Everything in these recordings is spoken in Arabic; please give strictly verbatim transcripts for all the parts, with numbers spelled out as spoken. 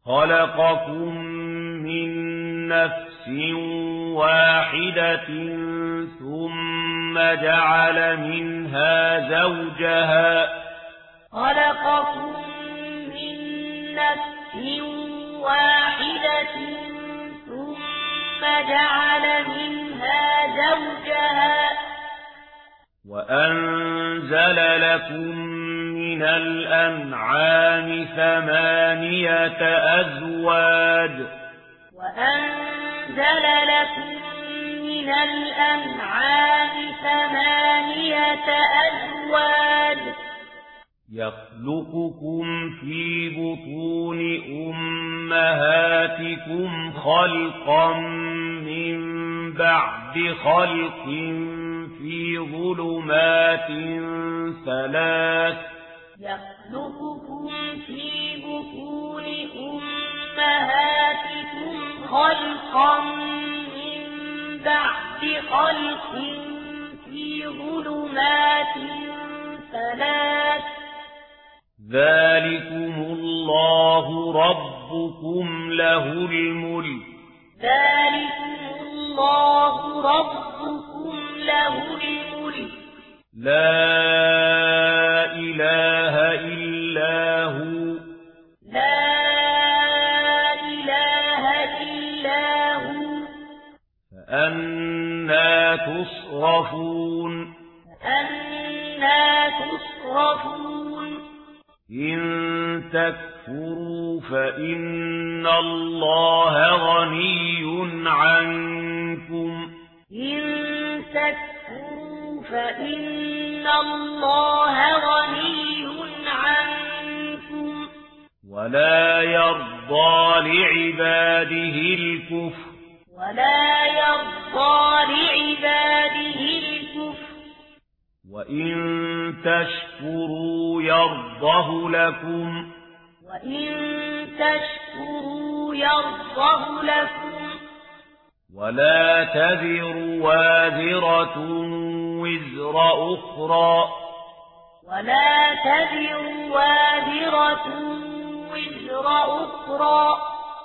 خلقكم من نفس واحدة ثم جعل منها زوجها خلقكم من نفس واحدة ثم جعل منها زوجها وأنزل لكم من الأنعام ثمانية أزواج وأنزل لكم من الأنعام ثمانية أزواج يخلقكم في بطون أمهاتكم خلقا من بعد خلق في ظلمات ثلاث يخلقكم في بطون أمهاتكم خلقا من بعد خلق في ظلمات ثلاث ذلكم الله ربكم له الملك ذلكم الله ربكم له الملك لا إله إلا هو لا إله إلا هو فأنى تصرفون فأنى تصرفون إن تكفروا فإن الله غني عنكم إن تكفروا فإن الله غني عنكم ولا يرضى لعباده الكفر ولا يرضى لعباده الكفر وإن تشكروا يرضه لكم وإن تشكروا يرضه لكم ولا تذر وازرة وزر أخرى ولا تذر وازرة وزر أخرى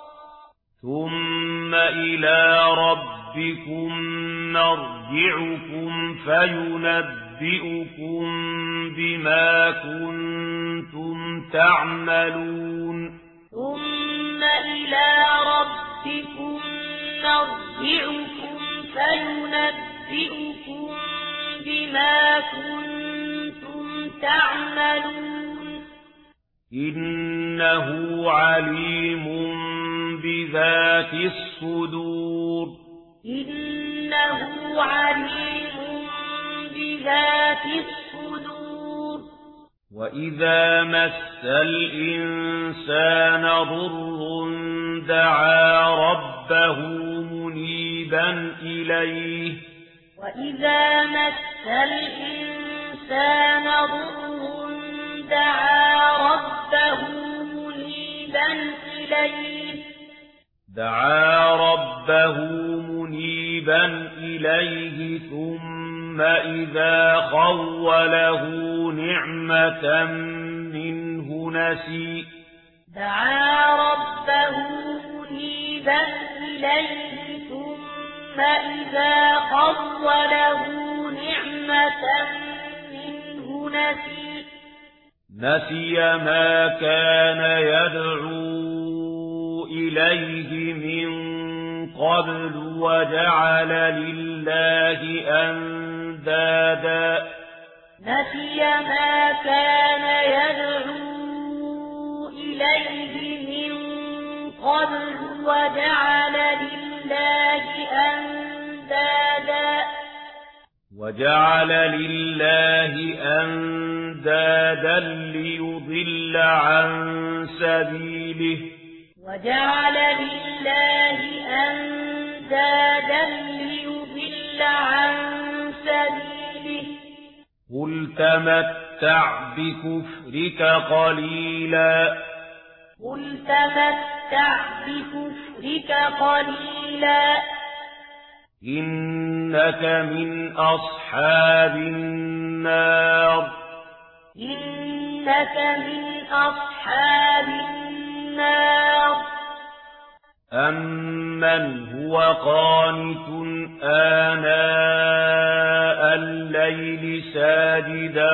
ثم إلى ربكم مرجعكم فينبئكم بما كنتم تعملون ثم إلى ربكم مرجعكم فينبئكم بما كنتم تعملون إنه عليم بذات الصدور إنه عليم بذات الصدور وإذا مس الإنسان ضر دعا ربه منيبا إليه وإذا مس الإنسان ضر دعا ربه منيبا إليه دعا ربه منيبا إليه ثم إذا خوله نعمة منه نسي دعا ربه منيبا إليه ثم إذا خوله نعمة منه نسي نسي ما كان يدعو إليه من قبل وجعل لله أندادا نسي ما كان يدعو إليه من قبل وجعل لله أندادا وجعل لله أندادا ليضل عن سبيله وجعل لله أندادا ليضل عن سبيله قل تمتع بكفرك قليلا قل تمتع بكفرك قليلا إنك من أصحاب النار إنك من أصحاب النار أَمَّنْ هُوَ قَانِتٌ آنَاءَ اللَّيْلِ سَاجِدًا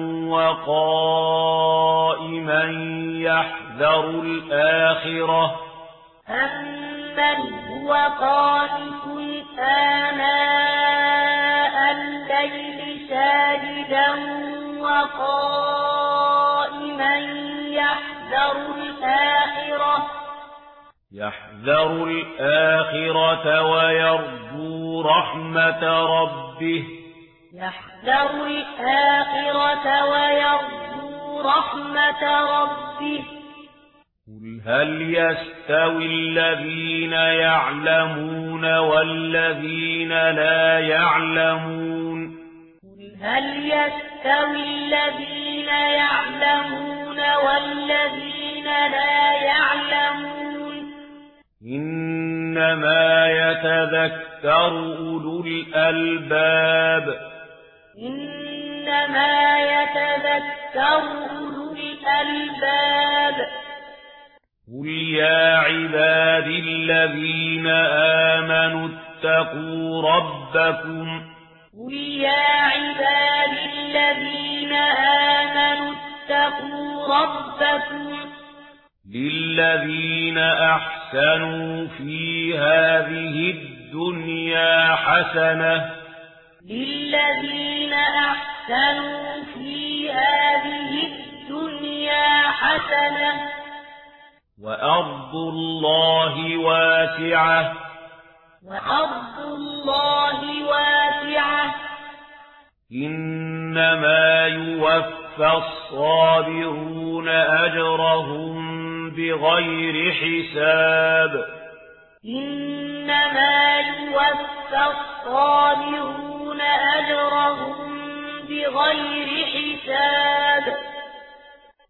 وَقَائِمًا يَحْذَرُ الْآخِرَةَ أَمَّنْ هُوَ قَانِتٌ آنَاءَ اللَّيْلِ سَاجِدًا وَقَائِمًا يَحْذَرُ الْآخِرَةَ يحذر الآخرة ويرجو رحمة ربه يحذر الآخرة ويرجو رحمة ربه قل هل يستوي الذين يعلمون والذين لا يعلمون قل هل يستوي الذين يعلمون والذين لا يعلمون إنما يتذكر أولو الألباب إنما يتذكر أولو الألباب قل يا عبادي الذين آمنوا اتقوا ربكم قل يا عبادي الذين آمنوا اتقوا ربكم للذين أحسنوا في هذه الدنيا حسنة للذين أحسنوا في هذه الدنيا حسنة وأرض الله واسعة وأرض الله واسعة إنما يوفى الصابرون أجرهم بغير حساب إنما يوفى الصابرون أجرهم بغير حساب